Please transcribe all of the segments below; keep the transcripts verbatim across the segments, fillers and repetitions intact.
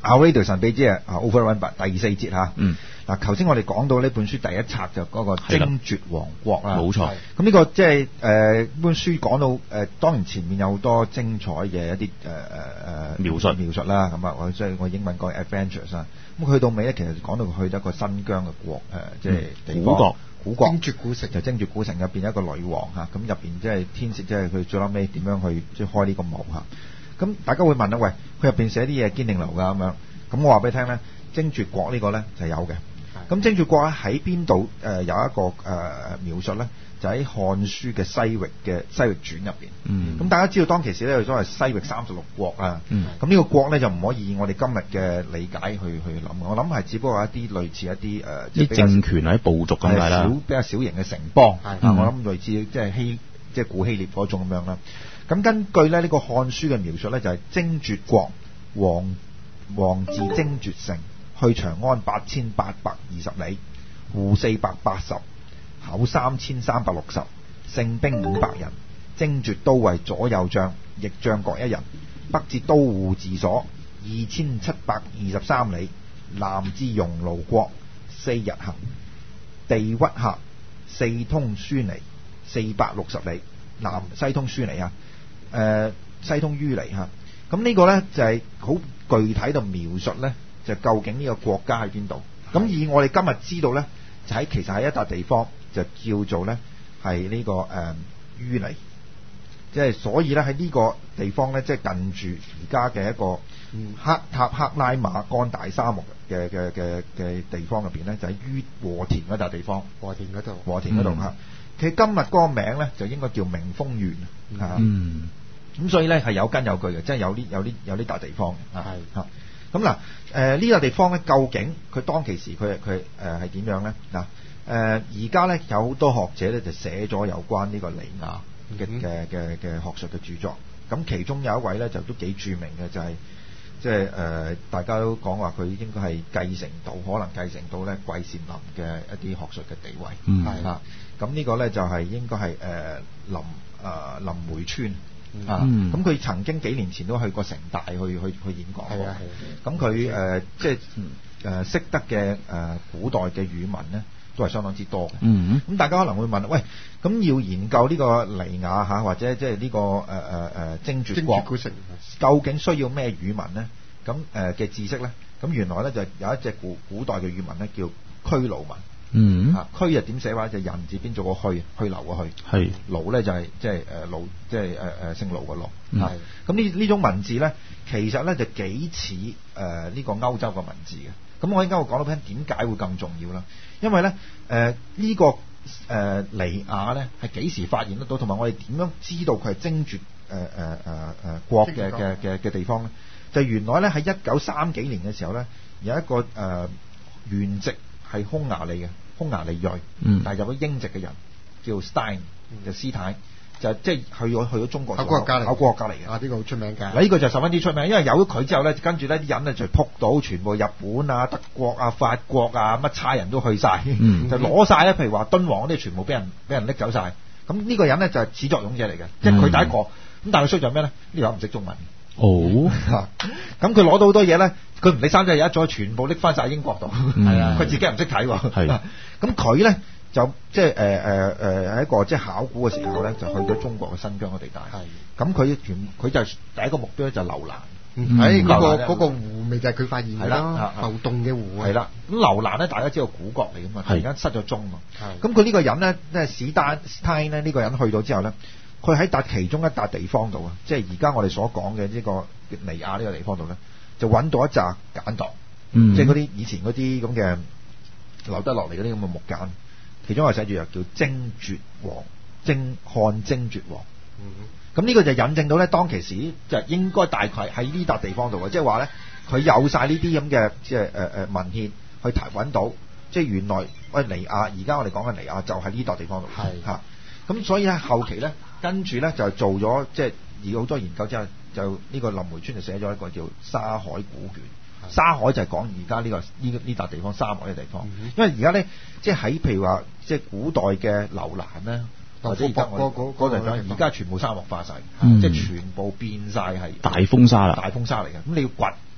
Our Radio 神秘之夜啊 Overrun 第四節嚇。 嗯。 嗱，頭先我哋講到呢本書第一冊就嗰個精絕王國啦。 冇錯。 咁呢個即係誒本書講到誒、呃，當然前面有好多精彩嘅一啲誒誒誒描述描述啦。咁啊，我即係我英文講 adventures 啦。咁去到尾咧，其實講到去到一個新疆嘅國誒、呃，即係地方。 古國。 古國。 精絕古城就精絕古城入邊一個女王嚇，咁入邊即係天使，即係佢最後尾點樣去即係開呢個幕嚇。咁大家會問啦，喂，佢入邊寫啲嘢堅定流㗎咁樣。咁我話俾你聽咧，精絕國呢個咧就係有嘅。咁精絕國咧喺邊度？誒、呃、有一個誒、呃、描述咧，就喺《漢書》嘅西域嘅西域傳入邊。 嗯。 咁大家知道當其時咧，所謂西域三十六國啊。 嗯。 咁呢個國咧就唔可以以我哋今日嘅理解去去諗。我諗係只不過係一啲類似一啲誒， 啲、呃、政權喺部族咁解啦。 小比較小型嘅城邦。係、 嗯。 我諗類似即係希即係古希臘嗰種咁樣啦。咁根據咧呢、這個《漢書》嘅描述咧，就係、是、精絕國王王自精絕城，去長安八千八百二十里，戶四百八十，口三千三百六十，勝兵五百人，精絕都尉左右將，翼將各一人，北至都護治所，二千七百二十三里，南至庸盧國，四日行，地屈客，四通舒尼，四百六十里，南西通舒尼啊，誒、呃、西通於尼嚇。咁呢個呢，就係、是、好具體度描述呢，就究竟呢個國家喺邊度？咁以我哋今日知道呢，就喺其實喺一笪地方就叫做呢係呢、這個誒於尼，即、呃、係、就是、所以呢，喺呢個地方呢，即、就、係、是、近住而家嘅一個克塔克拉瑪干大沙漠嘅嘅嘅嘅地方入邊呢，就喺於和田嗰笪地方。 和田嗰度。 和田嗰度嚇，其實今日嗰個名呢，就應該叫明豐縣嚇。 嗯。 咁所以咧係有根有據嘅，即係有啲有啲有啲笪地方嘅。係嚇。咁嗱，誒呢個地方咧，究竟佢當其時佢佢誒係點樣咧？嗱，誒而家咧有好多學者咧就寫咗有關呢個尼雅嘅嘅嘅嘅學術嘅著作。咁其中有一位咧就都幾著名嘅，就係即係誒大家都講話佢應該係繼承到，可能繼承到咧季羨林嘅一啲學術嘅地位。 嗯。 係嚇。咁呢個咧就係應該係誒林誒林梅村。啊，咁、嗯、佢曾經幾年前都去過城大去去去演講過。係啊係。咁佢誒即係誒識得嘅誒、呃、古代嘅語文咧，都係相當之多嘅。嗯。咁大家可能會問，喂，咁要研究呢個尼雅嚇，或者即係呢個誒誒誒精絕國， 古城究竟需要咩語文咧？咁誒嘅知識咧？咁原來咧就有一隻古古代嘅語文咧，叫佉盧文。 嗯， 啊，佉又點寫話？就人字邊做個虛，虛流個虛。係。盧咧就係即係誒盧，即係誒誒姓盧個盧。係。咁呢呢種文字咧，其實咧就幾似誒呢個歐洲嘅文字嘅。咁我應該會講到俾你聽點解會咁重要啦？因為咧誒呢、呃這個誒、呃、尼雅咧係幾時發現得到，同埋我哋點樣知道佢係精絕誒誒誒誒國嘅嘅嘅嘅地方咧？就原來咧喺一九三幾年嘅時候咧，有一個誒、呃、原籍係匈牙利嘅匈牙利裔，嗯、但係有個英籍嘅人叫 Stein 嘅斯坦，就即係去咗去咗中國考古學家嚟，考古學家嚟嘅。啊，呢、這個好出名㗎。嗱，呢個就十分之出名，因為有咗佢之後咧，跟住咧啲人咧就撲到全部日本啊、德國啊、法國啊乜差人都去晒，嗯、就攞晒咧。譬如話敦煌嗰啲全部俾人俾人拎走晒。咁呢個人咧就係始作俑者嚟嘅，即係佢第一個。咁、嗯、但係佢衰在咩咧？呢個人唔識中文。哦，咁佢攞到好多嘢咧，佢唔理三七廿一再全部拎翻晒英國度，係啊，佢自己又唔識睇喎，係，咁佢咧就即係誒誒誒喺一個即係考古嘅時候咧，就去咗中國嘅新疆嘅地帶，係，咁佢全佢就第一個目標咧就係樓蘭，喺嗰個嗰個湖咪就係佢發現嘅咯，流動嘅湖，係啦，咁樓蘭咧大家知道古國嚟㗎嘛，突然間失咗蹤嘛，咁佢呢個人咧即係史丹斯坦咧呢個人去到之後咧。佢喺笪其中一笪地方度啊，即係而家我哋所講嘅呢個尼雅呢個地方度咧，就揾到一紮簡牘，嗯、即係嗰啲以前嗰啲咁嘅留得落嚟嗰啲咁嘅木簡，其中係寫住又叫精絕王，精漢精絕王。咁呢、嗯、個就引證到咧，當其時就應該大概喺呢笪地方度嘅，即係話咧，佢有晒呢啲咁嘅即係誒誒文獻去揾到，即係原來喂尼雅，而家我哋講嘅尼雅就喺呢笪地方度，係嚇。咁所以咧後期咧。跟住咧就做咗即係而好多研究之後，就呢個林梅村就寫咗一個叫沙海古卷。沙海就係講而家呢個呢呢笪地方沙漠嘅地方。嗯、因為而家咧即係喺譬如話即係古代嘅樓蘭咧，或者而家我嗰嗰陣而家全部沙漠化晒，嗯、即係全部變晒係大風沙啦，大風沙嚟嘅。咁你要掘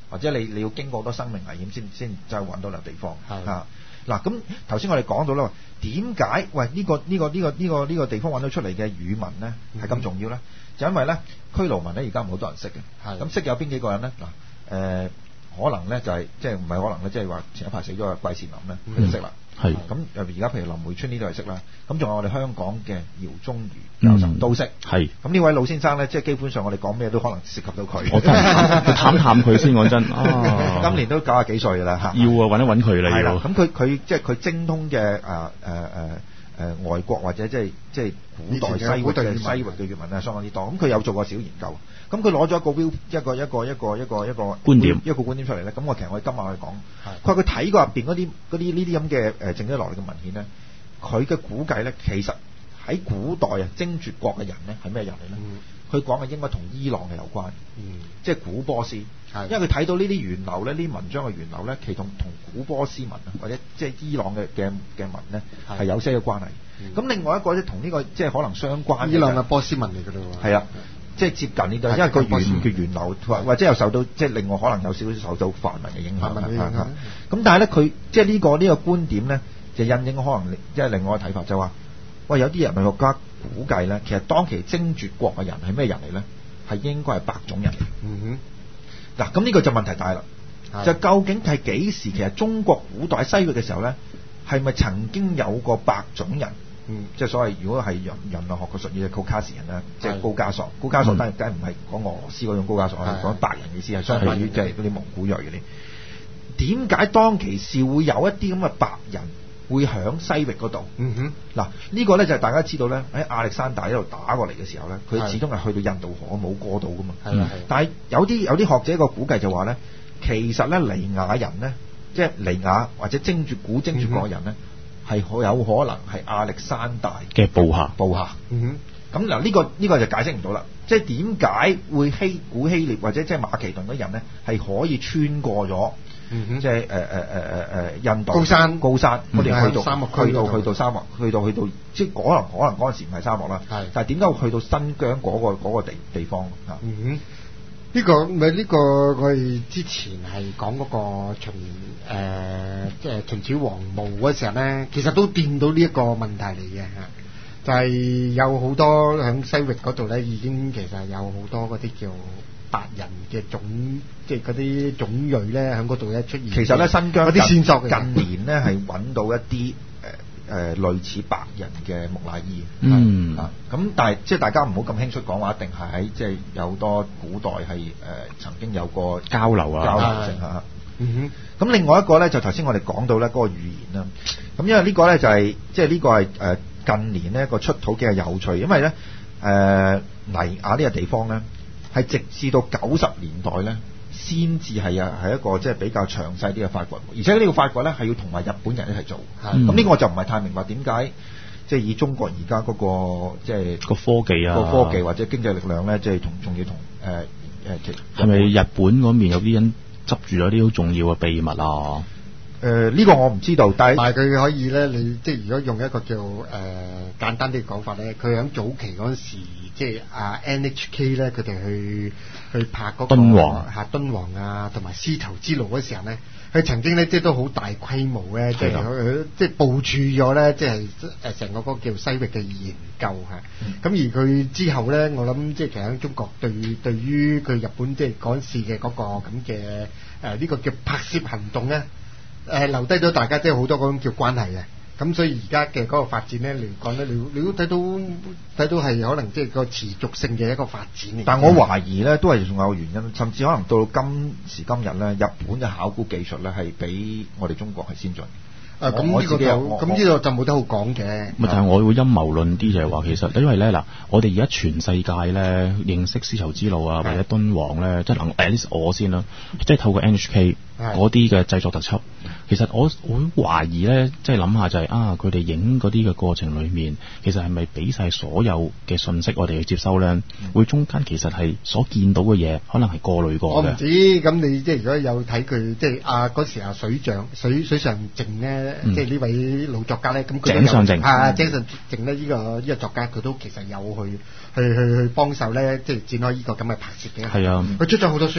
或者你你要經過好多生命危險先先真係揾到笪地方嚇。嗱咁頭先我哋講到啦，點解喂呢、呢個呢、呢個呢、呢個呢、呢個呢、呢個地方揾到出嚟嘅語文咧係咁重要咧？就因為咧區盧文咧而家唔好多人識嘅，咁識有邊幾個人咧？嗱、呃、誒可能咧就係即係唔係可能咧，即係話前一排死咗嘅季羨林咧，佢就識啦。係咁而家譬如林梅村呢度係識啦，咁仲有我哋香港嘅姚宗瑜教授都識。係咁呢位老先生咧，即係基本上我哋講咩都可能涉及到佢。我真係探探佢先講真。啊，今年都九十幾歲㗎啦嚇。要啊，揾一揾佢啦。係啦，咁佢佢即係佢精通嘅誒誒誒誒外國或者即係即係古代西域嘅西域嘅粵文啊，相當之多。咁佢有做過小研究。咁佢攞咗一個 view 一個一個一個一個一個觀點一個觀點出嚟咧。咁我其實我哋今晚去講，佢話佢睇過入邊嗰啲嗰啲呢啲咁嘅誒剩低落嚟嘅文獻咧，佢嘅估計咧，其實喺古代啊精絕國嘅人咧係咩人嚟咧？佢講嘅應該同伊朗係有關，嗯、即係古波斯。因為佢睇到呢啲源流咧，呢啲文章嘅源流咧，其實同同古波斯文啊，或者即係伊朗嘅嘅嘅文咧係有些嘅關係。咁、嗯、另外一個咧同呢個即係可能相關嘅，伊朗嘅波斯文嚟㗎啦喎。係啊。即係接近呢度，因為個源嘅源流，或者又受到即係另外可能有少少受到梵文嘅影響啦。咁但係咧，佢即係呢個呢、呢個觀點咧，就印證可能即係另外一個睇法，就話、是：喂，有啲人類學家估計咧，其實當期精絕國嘅人係咩人嚟咧？係應該係白種人嚟。嗯哼。嗱，咁呢個就問題大啦。就究竟係幾時？其實中國古代西域嘅時候咧，係咪曾經有過白種人？嗯，即係所謂，如果係人人類學嘅術語嘅高加士人啦，即係高加索。高加索當然梗係唔係講俄羅斯嗰種高加索，係講白人嘅意思，係相對於即係嗰啲蒙古裔嗰啲。點解當其時會有一啲咁嘅白人會響西域嗰度？嗯哼，嗱呢個咧就係大家知道咧，喺亞歷山大一路打過嚟嘅時候咧，佢始終係去到印度河冇過到噶嘛。係啊係。但係有啲有啲學者個估計就話咧，其實咧尼亞人咧，即係尼亞或者精絕古精絕國人咧。係好有可能係亞歷山大嘅部下，部下。嗯哼，咁嗱呢個呢、呢個就解釋唔到啦。即係點解會希古希臘或者即係馬其頓嗰人咧係可以穿過咗，嗯、即係誒誒誒誒誒印度高山高山，我哋去到沙漠去到去到沙漠，去到去到即係可能可能嗰陣時唔係沙漠啦。係，但係點解會去到新疆嗰、嗰個嗰個地地方啊？嗯哼。 呢、這個咪呢個我哋之前係講嗰個秦誒即係秦始皇墓嗰時候咧，其實都掂到呢一個問題嚟嘅嚇，就係、是、有好多喺西域嗰度咧，已經其實有好多嗰啲叫白人嘅種，即係嗰啲種裔咧喺嗰度咧出現。其實咧新疆嗰啲線索近年咧係揾到一啲。誒、呃、類似白人嘅木乃伊，嗯啊，咁但係即係大家唔好咁輕率講話，一定係喺即係有好多古代係誒、呃、曾經有過交流啊，交流性嚇。嗯哼，咁另外一個咧就頭先我哋講到咧嗰個語言啦，咁因為呢個咧就係即係呢個係誒近年呢個出土嘅有趣，因為咧誒、呃、尼亞呢個地方咧係直至到九十年代咧。先至係啊，係一個即係比較詳細啲嘅發掘，而且呢個發掘咧係要同埋日本人一齊做。咁呢、嗯、個我就唔係太明白點解，即係以中國而家嗰個即係個科技啊，個科技或者經濟力量咧，即係同仲要同誒誒，係、呃、咪日本嗰邊有啲人執住咗啲好重要嘅秘密啊？誒、呃、呢、這個我唔知道，但係佢可以咧，你即係如果用一個叫誒、呃、簡單啲嘅講法咧，佢喺早期嗰陣時，即係啊 N H K 咧，佢哋去去拍嗰、那個敦煌嚇敦煌啊，同埋絲綢之路嗰時候咧，佢曾經咧即係都好大規模咧，即係佢即係部署咗咧，即係誒成個嗰個叫西域嘅研究嚇。咁、嗯、而佢之後咧，我諗即係其實喺中國對對於佢日本即係嗰陣時嘅嗰個咁嘅誒呢個叫拍攝行動咧。誒、呃、留低咗大家即係好多嗰種叫關係嘅，咁所以而家嘅嗰個發展咧嚟講咧，你你都睇到睇到係可能即係個持續性嘅一個發展嚟。但我懷疑咧，都係仲有原因，甚至可能到今時今日咧，日本嘅考古技術咧係比我哋中國係先進。誒咁呢個就咁呢個就冇得好講嘅。咪但係我會陰謀論啲就係話，其實因為咧嗱，我哋而家全世界咧認識絲綢之路啊，或者敦煌咧，即係能 at least 我先啦，即係透過 N H K 嗰啲嘅製作特輯。其實我我懷疑咧，即係諗下就係、是、啊，佢哋影嗰啲嘅過程裏面，其實係咪俾晒所有嘅信息我哋去接收咧？嗯、會中間其實係所見到嘅嘢，可能係過濾過嘅。我唔知，咁你即係如果有睇佢，即係啊嗰時啊水象水水上靜咧，嗯、即係呢位老作家咧，咁佢井上靜啊，井上靜咧呢個呢、呢個作家，佢都其實有去去去去幫手咧，即係展開呢個咁嘅拍攝嘅。係啊，佢出咗好多書。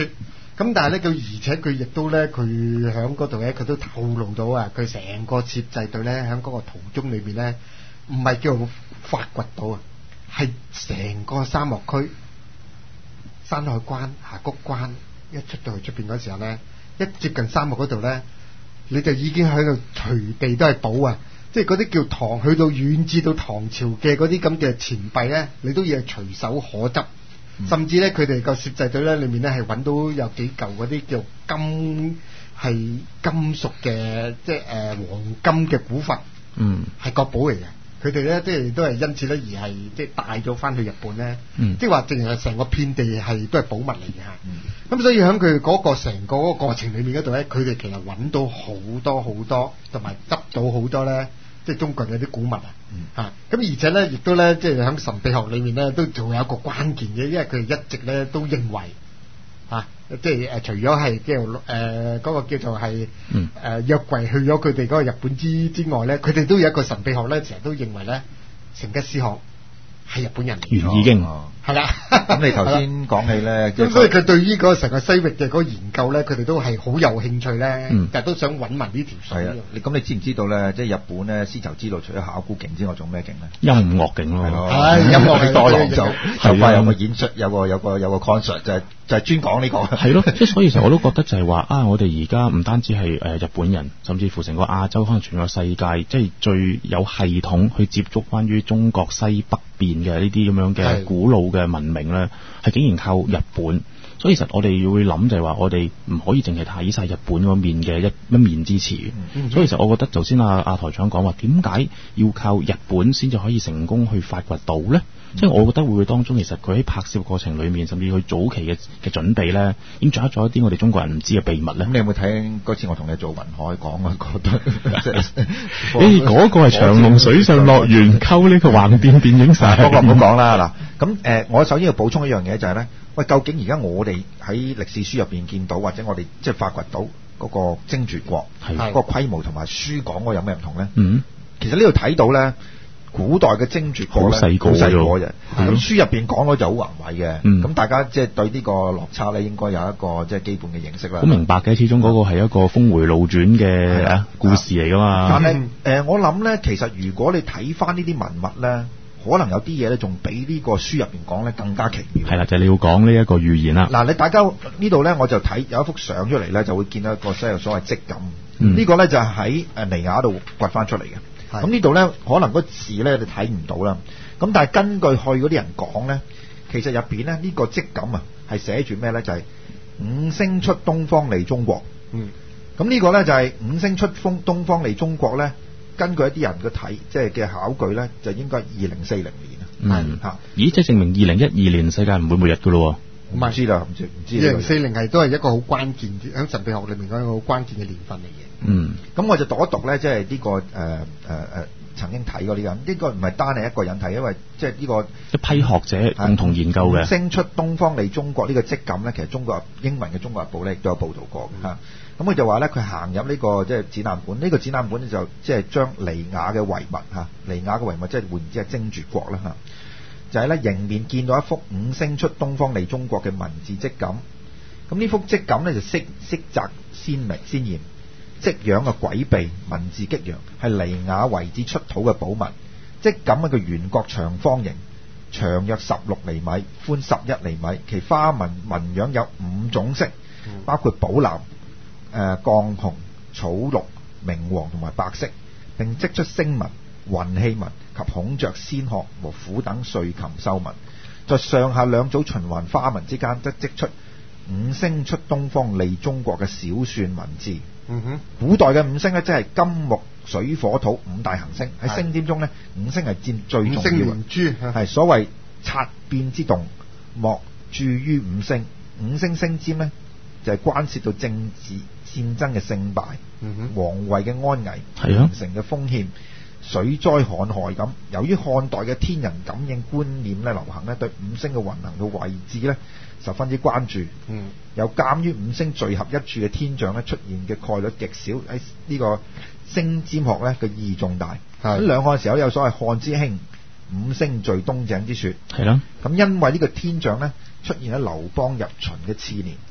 咁但係咧，佢而且佢亦都咧，佢喺嗰度咧，佢都透露到啊，佢成個攝製隊咧，喺嗰個途中裏邊咧，唔係叫發掘到啊，係成個沙漠區、山海關、峽谷關一出到去出邊嗰時候咧，一接近沙漠嗰度咧，你就已經喺度隨地都係寶啊！即係嗰啲叫唐，去到遠至到唐朝嘅嗰啲咁嘅錢幣咧，你都要係隨手可執。甚至咧，佢哋個攝製隊咧，裏面咧係揾到有幾嚿嗰啲叫金係金屬嘅，即係誒、呃、黃金嘅古佛，嗯，係國寶嚟嘅。佢哋咧即係都係因此咧而係即係帶咗翻去日本咧，嗯、即係話淨係成個遍地係都係寶物嚟嘅嚇。咁、嗯、所以喺佢嗰個成個嗰個過程裏面嗰度咧，佢哋其實揾到好多好多，同埋執到好多咧。即係中國嘅啲古物啊，嚇、嗯！咁、啊、而且咧，亦都咧，即係喺神秘學裏面咧，都仲有一個關鍵嘅，因為佢哋一直咧都認為，嚇、啊，即係誒、呃，除咗係叫誒嗰個叫做係誒、嗯呃、約櫃去咗佢哋嗰個日本之之外咧，佢哋都有一個神秘學咧，成日都認為咧，成吉思汗係日本人嚟嘅。 源已經係啦。 咁你頭先講起咧， 咁所以佢對於嗰個成個西域嘅嗰個研究咧，佢哋都係好有興趣咧，嗯、但係都想揾埋呢條水。係啊，你咁你知唔知道咧？即係日本咧，絲綢之路除咗考古勁之外，仲咩勁咧？ 音樂勁咯， 係音樂係多郎就就快有個演出，有個有個有個 concert 就係就係專講呢個。係咯，即係所以其實我都覺得就係話啊，我哋而家唔單止係誒日本人，甚至乎成個亞洲，可能全個世界，即係最有系統去接觸關於中國西北邊嘅呢啲咁樣嘅古老嘅文明咧。係竟然靠日本，所以其實我哋會諗就係話，我哋唔可以淨係睇晒日本嗰面嘅一一面之詞。嗯、所以其實我覺得，頭先阿阿台長講話，點解要靠日本先至可以成功去發掘到咧？即係、嗯、我覺得會當中，其實佢喺拍攝過程裏面，甚至佢早期嘅嘅準備咧，已經掌握咗一啲我哋中國人唔知嘅秘密咧。 咁你有冇睇嗰次我同你做雲海講啊？覺得誒嗰個係長隆水上樂園溝呢個橫店電影城。 不過唔好講啦嗱。咁誒、呃，我首先要補充一樣嘢就係咧，喂，究竟而家我哋喺歷史書入邊見到，或者我哋即係發掘到嗰個精絕國，係嗰個規模同埋書講嗰有咩唔同咧？嗯，其實呢度睇到咧。古代嘅精絕國咧，好細個嘅，咁書入邊講咗就好宏偉嘅，咁、嗯、大家即係對呢個落差咧，應該有一個即係基本嘅認識啦。好明白嘅，始終嗰個係一個峰迴路轉嘅的故事嚟噶嘛。 但係誒、呃，我諗咧，其實如果你睇翻呢啲文物咧，可能有啲嘢咧，仲比呢個書入邊講咧更加奇妙。 係啦，就係、是、你要講呢一個預言啦。 嗱，你大家呢度咧，我就睇有一幅相出嚟咧，就會見到一個即係所謂積錦。嗯、個呢個咧就係喺誒尼亞度掘翻出嚟嘅。咁呢度咧，可能嗰字咧你睇唔到啦。咁但係根據去嗰啲人講咧，其實入邊咧呢個積錦啊，係寫住咩咧？就係、是、五星出東方利中國。嗯。咁呢個咧就係、是、五星出風東方利中國咧。根據一啲人嘅睇，即係嘅考據咧，就應該二零四零年啊。 嗯。嚇。咦？即係證明二零一二年世界唔會末日噶咯？ 唔知啦，唔知唔知。 二零四零係都係一個好關鍵，喺神秘學裏面講一個好關鍵嘅年份嚟嘅。 嗯，咁我就讀一讀咧，即係呢個誒誒誒曾經睇過呢個，呢個唔係單係一個人睇，因為即係呢個一批學者共同研究嘅。 星出東方利中國呢個積錦咧，其實中國英文嘅《中國日報》咧亦都有報導過嘅嚇。咁佢就話咧，佢行入呢個即係展覽館，呢個展覽館咧就即係將尼亞嘅遺物嚇，尼亞嘅遺物即係換言之係精絕國啦嚇，就係咧迎面見到一幅五星出東方利中國嘅文字積錦。咁呢幅積錦咧就色色澤鮮明鮮豔。積樣嘅詭秘，文字激揚，係尼亞遺址出土嘅寶物。積錦一個圓角長方形，長約十六厘米，寬十一厘米。其花紋紋樣有五種色，包括寶藍、誒、呃、鋼紅、草綠、明黃同埋白色，並織出星紋、雲氣紋及孔雀、仙鶴和虎等瑞禽獸紋。在上下兩組循環花紋之間，則織出五星出東方利中國嘅小篆文字。嗯哼，古代嘅五星咧，即係金木水火土五大行星。喺星點中咧，五星係佔最重要嘅。五星連珠係所謂察變之動，莫注於五星。五星星占咧，就係、是、關涉到政治戰爭嘅勝敗、嗯、哼皇位嘅安危、形成嘅風險、水災旱害咁。由於漢代嘅天人感應觀念咧流行咧，對五星嘅運行嘅位置咧十分之關注。嗯，有鑑於五星聚合一處嘅天象咧出現嘅概率極少，喺呢個星占學咧嘅意義重大。喺的兩漢時候有所謂漢之興，五星聚東井之說。係咯的。咁因為呢個天象咧出現喺劉邦入秦嘅次年，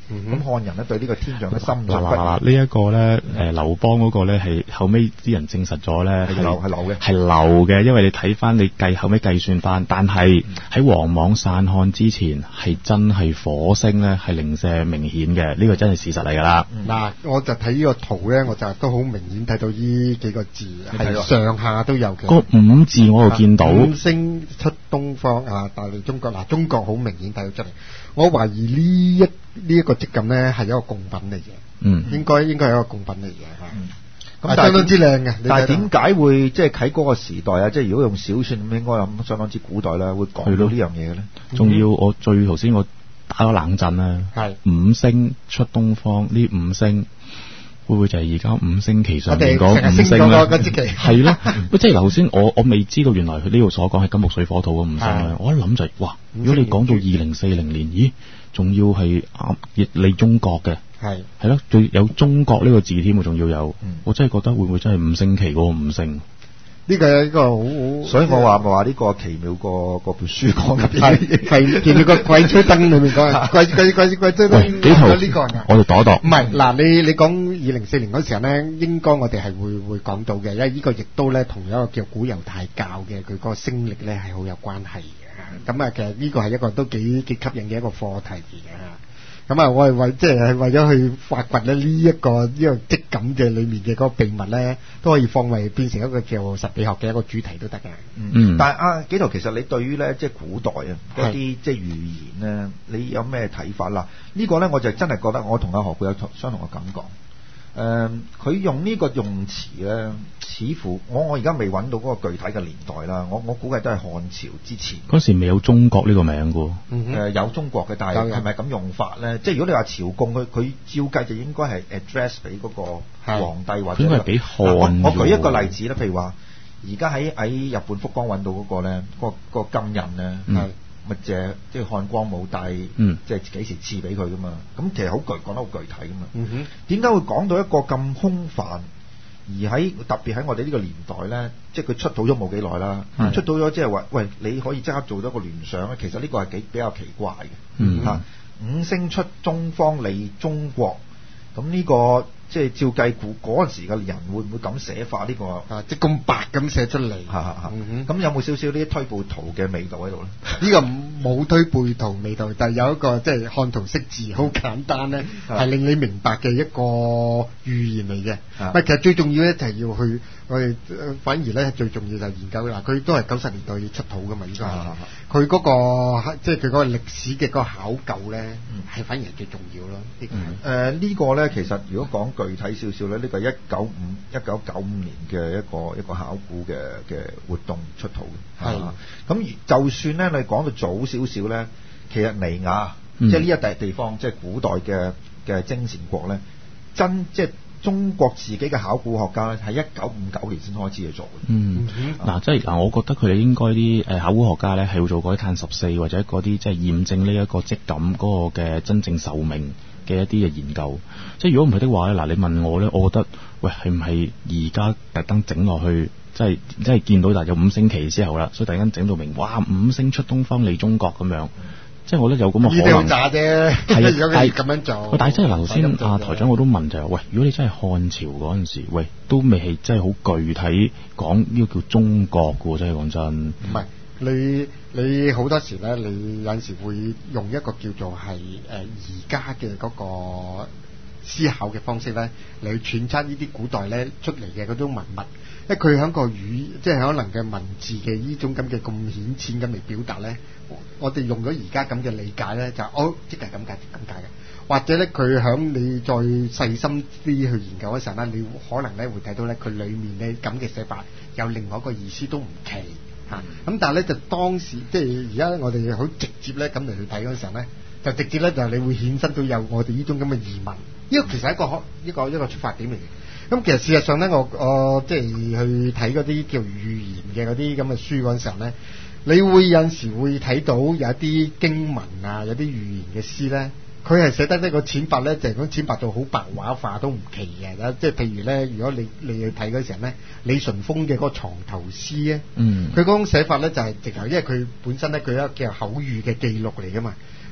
咁漢人咧對呢個天象嘅深信不疑。 嗱嗱嗱，呢一個咧誒劉邦嗰個咧係後尾啲人證實咗咧係流係流嘅， 係流嘅，因為你睇翻你計後尾計算翻，但係喺王莽散漢之前係真係火星咧係零舍明顯嘅，呢個真係事實嚟㗎啦。 嗱，我就睇呢個圖咧，我就都好明顯睇到呢幾個字係上下都有嘅。 個五字我又見到五星出東方啊，大利中國嗱，中國好明顯睇到出嚟。我懷疑呢一呢一個織錦咧係一個貢品嚟嘅， 嗯， 應該應該係一個貢品嚟嘅嚇。 嗯咁相當之靚嘅， 但係點解會即係喺嗰個時代啊？即係如果用小說咁，應該諗相當之古代啦，會講到呢樣嘢嘅咧。 仲要我最頭先我打咗冷震啦，係五星出東方，呢五星會唔會就係而家五星旗上面嗰五星咧？係咯，即係頭先我我未知道原來佢呢度所講係金木水火土嘅五星咧，我一諗就係哇！如果你講到二零四零年，咦，仲要係啱亦你中國嘅。係係咯，最有中國呢個字添，仲要有，嗯、我真係覺得會唔會真係五星旗嗰個五星？ 呢個係一個好好， 所以我話咪話呢個奇妙個個本書講嘅係係奇妙個鬼吹燈裏面講，鬼鬼鬼鬼吹燈。 幾圖呢個我哋度一度。 唔係嗱，你你講二零四零嗰時候咧，應該我哋係會會講到嘅，因為呢個亦都咧同一個叫古猶太教嘅佢嗰個星曆咧係好有關係嘅。咁啊，其實呢個係一個都幾幾吸引嘅一個課題嚟嘅。咁啊，我係為即係為咗去發掘咧呢一個呢個織錦嘅裏面嘅嗰個秘密咧，都可以放為變成一個叫實地學嘅一個主題都得嘅。 嗯，但係啊，紀陶其實你對於咧即係古代啊嗰啲即係預言咧，你有咩睇法啦？呢個咧我就真係覺得我同阿何佩有相同嘅感覺。誒、呃，佢用呢個用詞咧，似乎我我而家未揾到嗰個具體嘅年代啦。我我估計都係漢朝之前。嗰時未有中國呢個名㗎。誒、 嗯呃，有中國嘅，但係係咪咁用法咧？即係如果你話朝貢，佢佢照計就應該係 address 俾嗰個皇帝或者。應該係俾漢、啊。我我舉一個例子啦，譬如話，而家喺喺日本福岡揾到嗰個咧，嗰、嗰個金印咧。嗯咪借即係漢光武帝，嗯、即係幾時賜俾佢噶嘛？咁其實好具講得好具體噶嘛。點解、嗯、會講到一個咁空泛？而喺特別喺我哋呢個年代咧，即係佢出土咗冇幾耐啦，嗯、出土咗即係話，喂，你可以即刻做到一個聯想咧。其實呢個係幾比較奇怪嘅。嚇、嗯啊，五星出東方利中國，咁呢、呢個。即係照計估嗰陣時嘅人會唔會咁寫法呢、呢個啊？即係咁白咁寫出嚟，嚇嚇嚇！咁有冇少少呢啲推背圖嘅味道喺度咧？呢個冇推背圖味道，但係有一個即係看圖識字，好簡單咧，係令你明白嘅一個預言嚟嘅。唔係，其實最重要咧就係要去我哋，反而咧最重要就係研究嗱，佢都係九十年代出土噶嘛，依個佢嗰個即係佢嗰個歷史嘅嗰個考究咧，係反而係最重要咯。誒呢個咧其實如果講具體少少咧，呢個係一九五一九九五年嘅一個一個考古嘅嘅活動出土嘅。係咁而就算咧你講到早少少咧，其實尼亞、嗯、即係呢一笪地方，即係古代嘅嘅征善國咧，真即係中國自己嘅考古學家咧，係一九五九年先開始去做嘅。嗯，嗱、嗯啊，即係嗱，我覺得佢哋應該啲誒考古學家咧，係要做嗰啲碳十四或者嗰啲即係驗證呢一個織錦嗰個嘅真正壽命嘅一啲嘅研究。即係如果唔係的話咧，嗱，你問我咧，我覺得喂係唔係而家特登整落去，即係即係見到嗱有五星旗之後啦，所以突然間整到明，哇，五星出東方利中國咁樣。即係我覺得有咁嘅可能，呢啲好渣啫。係，如果佢咁樣做，但係真係頭先阿台長我都問就係、是，喂，如果你真係漢朝嗰陣時，喂，都未係真係好具體講呢個叫中國嘅喎，真係講真。唔係，你你好多時咧，你有陣時會用一個叫做係誒而家嘅嗰個思考嘅方式咧，嚟去揣測呢啲古代咧出嚟嘅嗰種文物。因為佢喺個語，即係可能嘅文字嘅呢種咁嘅咁顯淺咁嚟表達咧，我哋用咗而家咁嘅理解咧，就哦，即係咁解咁解嘅。或者咧，佢響你再細心啲去研究嗰陣咧，你可能咧會睇到咧，佢裡面咧咁嘅寫法有另外一個意思都唔奇嚇。咁、嗯、但係咧就當時即係而家我哋好直接咧咁嚟去睇嗰陣咧，就直接咧就你會衍生到有我哋呢種咁嘅疑問。呢個其實係一個一個一個出發點嚟嘅。咁其實事實上咧，我我即係去睇嗰啲叫預言嘅嗰啲咁嘅書嗰陣時候咧，你會有陣時會睇到有一啲經文啊，有啲預言嘅詩咧，佢係寫得呢個淺白咧，就係講淺白到好白話化都唔奇嘅。即係譬如咧，如果你你去睇嗰時候咧，李淳風嘅嗰個床頭詩咧，嗯，佢嗰種寫法咧就係直頭，因為佢本身咧佢一個叫口語嘅記錄嚟噶嘛。咁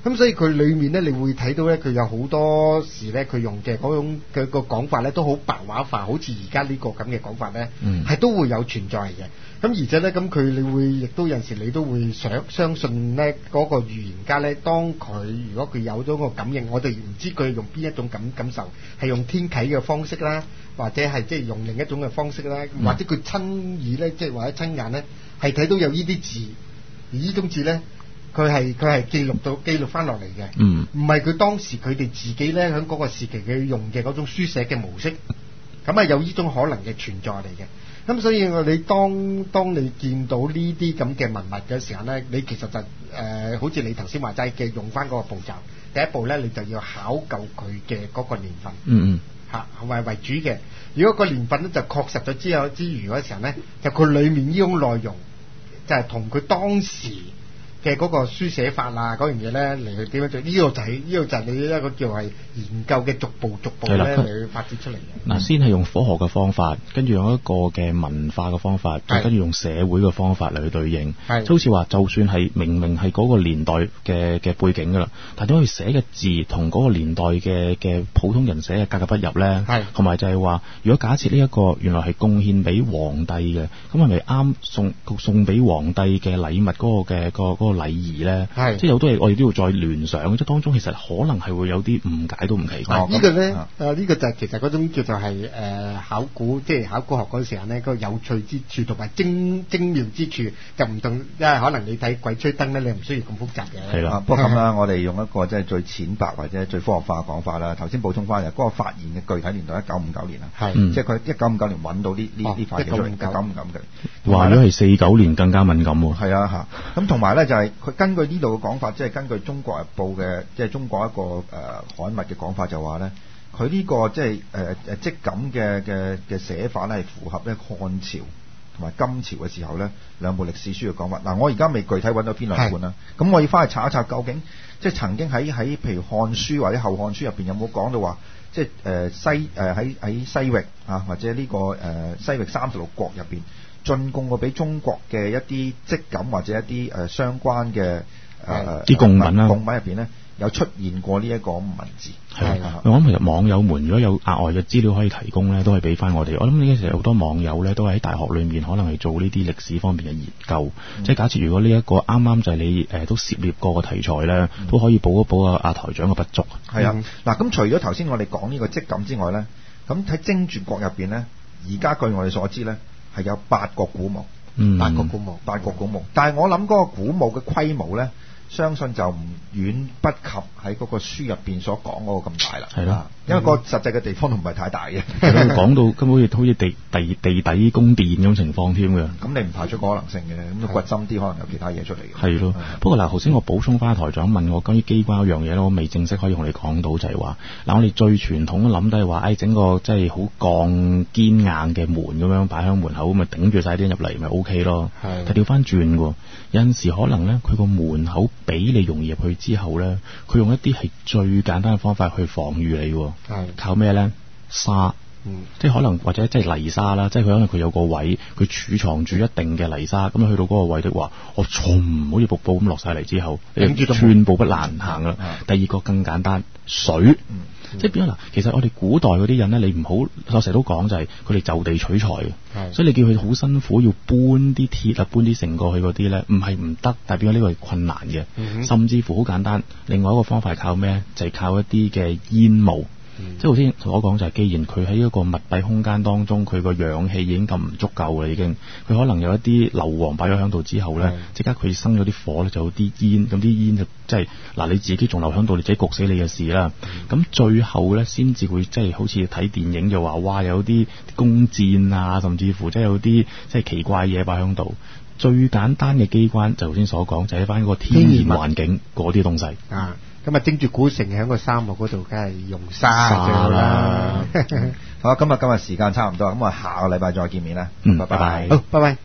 咁所以佢裏面咧，你會睇到咧，佢有好多時咧，佢用嘅嗰種嘅個講法咧，都好白話化，好似而家呢個咁嘅講法咧，係、嗯、都會有存在嘅。咁而且咧，咁佢你會亦都有陣時你都會想相信咧，嗰、那個預言家咧，當佢如果佢有咗個感應，我哋唔知佢用邊一種感感受，係用天啟嘅方式啦，或者係即係用另一種嘅方式啦，嗯、或者佢親耳咧，即係或者親眼咧，係睇到有呢啲字，而呢種字咧。佢係佢係記錄到記錄翻落嚟嘅，嗯，唔係佢當時佢哋自己咧喺嗰個時期佢用嘅嗰種書寫嘅模式，咁啊有呢種可能嘅存在嚟嘅。咁所以我你當當你見到呢啲咁嘅文物嘅時候咧，你其實就誒、呃、好似你頭先話齋嘅用翻嗰個步驟，第一步咧你就要考究佢嘅嗰個年份，嗯嗯，嚇係咪為主嘅？如果個年份咧就確實咗之後之餘嗰時候咧，就佢裡面呢種內容就係同佢當時嘅嗰個書寫法啊，嗰樣嘢咧嚟去點樣做？呢、這個就係、是、呢、這個就係你一個叫係研究嘅逐步逐步咧嚟去發展出嚟嘅。嗱， 先係用科學嘅方法，跟住用一個嘅文化嘅方法，再跟住用社會嘅方法嚟去對應。係，就好似話，就算係明明係嗰個年代嘅嘅背景噶啦，但係點解佢寫嘅字同嗰個年代嘅嘅普通人寫嘅格格不入咧？係，同埋就係話，如果假設呢一個原來係貢獻俾皇帝嘅，咁係咪啱送送俾皇帝嘅禮物嗰個嘅個嗰個禮儀咧？係，即係好多嘢我哋都要再聯想，即係當中其實可能係會有啲誤解都唔奇怪。 啊這個、呢個咧，誒、呃、呢、這個就係其實嗰種叫做係誒、呃、考古，即係考古學嗰陣時候咧，個有趣之處同埋精精妙之處就唔同，因為可能你睇鬼吹燈咧，你唔需要咁複雜嘅。係啦， 不過咁啦，我哋用一個即係最淺白或者最科學化嘅講法啦。頭先補充翻嘅嗰個發現嘅具體年代一九五九年啊，係、嗯，即係佢一九五九年揾到呢呢呢塊嘢出嚟，一九五九嘅。 話咗係四九年更加敏感喎。 係啊嚇，咁同埋咧就係、是、佢根據呢度嘅講法，即係根據《中國日報》嘅即係中國一個誒刊物嘅講法就話咧，佢呢個即係誒誒織錦嘅嘅嘅寫法咧係符合咧漢朝同埋金朝嘅時候咧兩部歷史書嘅講法。嗱，我而家未具體揾到邊兩本啦，咁我要翻去查一查究竟即係曾經喺喺譬如《漢書》或者《後漢書》入邊有冇講到話，即係誒西誒喺喺西域啊或者呢、這個誒、呃、西域三十六國入邊進貢過俾中國嘅一啲織錦或者一啲誒、呃、相關嘅誒啲貢品啦， 貢品入邊咧有出現過呢一個文字。 係啊，我諗其實網友們如果有額外嘅資料可以提供咧，都係俾翻我哋。我諗呢個時候好多網友咧都係喺大學裏面可能係做呢啲歷史方面嘅研究。嗯、即係假設如果呢一個啱啱就係你誒、呃、都涉獵過嘅題材咧，嗯、都可以補一補啊阿台長嘅不足。 係啊，嗱、嗯、咁除咗頭先我哋講呢個織錦之外咧，咁喺精絕國入邊咧，而家據我哋所知咧係有八個古墓， 嗯、八個古墓， 八個古墓。但係我諗嗰個古墓嘅規模咧，相信就唔遠不及喺嗰個書入邊所講嗰個咁大啦。係啦，因為個實際嘅地方都唔係太大嘅。 講到根本好似好似地地地底宮殿咁情況添嘅。咁你唔排除個可能性嘅，咁掘深啲可能有其他嘢出嚟嘅。係咯。不過嗱，頭先我補充翻台長問我關於機關嗰樣嘢咧，我未正式可以同你講到，就係話嗱，我哋最傳統嘅諗都係話，誒、哎、整個即係好鋼堅硬嘅門咁樣擺喺門口，咪頂住晒啲人入嚟，咪 O K 咯。係。但調翻轉喎，有陣時可能咧，佢個門口俾你容易入去之後咧，佢用一啲係最簡單嘅方法去防禦你喎。係。靠咩咧？沙。嗯。即係可能或者即係泥沙啦，即係佢可能佢有個位，佢儲藏住一定嘅泥沙，咁去到嗰個位的話，我從好似瀑布咁落晒嚟之後，你寸步不難行啦。第二個更簡單，水。嗯。即係變咗嗱，其實我哋古代嗰啲人咧，你唔好，我成日都講就係佢哋就地取材嘅，所以你叫佢好辛苦要搬啲鐵啊、搬啲繩過去嗰啲咧，唔係唔得，但係變咗呢個係困難嘅，嗯、甚至乎好簡單。另外一個方法係靠咩？就係、是、靠一啲嘅煙霧。嗯、即係頭先所講就係，既然佢喺一個密閉空間當中，佢個氧氣已經咁唔足夠啦，已經佢可能有一啲硫磺擺咗喺度之後咧，即刻佢生咗啲火咧，就有啲煙，咁啲煙就即係嗱你自己仲留喺度，你自己焗死你嘅事啦。咁、嗯、最後咧，先至會即係好似睇電影就話，哇有啲弓箭啊，甚至乎即係有啲即係奇怪嘢擺喺度。最簡單嘅機關就頭先所講，就係翻個天然環境嗰啲東西啊。咁啊，精絕古城喺個沙漠嗰度，梗係用沙最好啦。 好，今日今日時間差唔多，咁我下個禮拜再見面啦。 嗯，拜拜。 好，拜拜。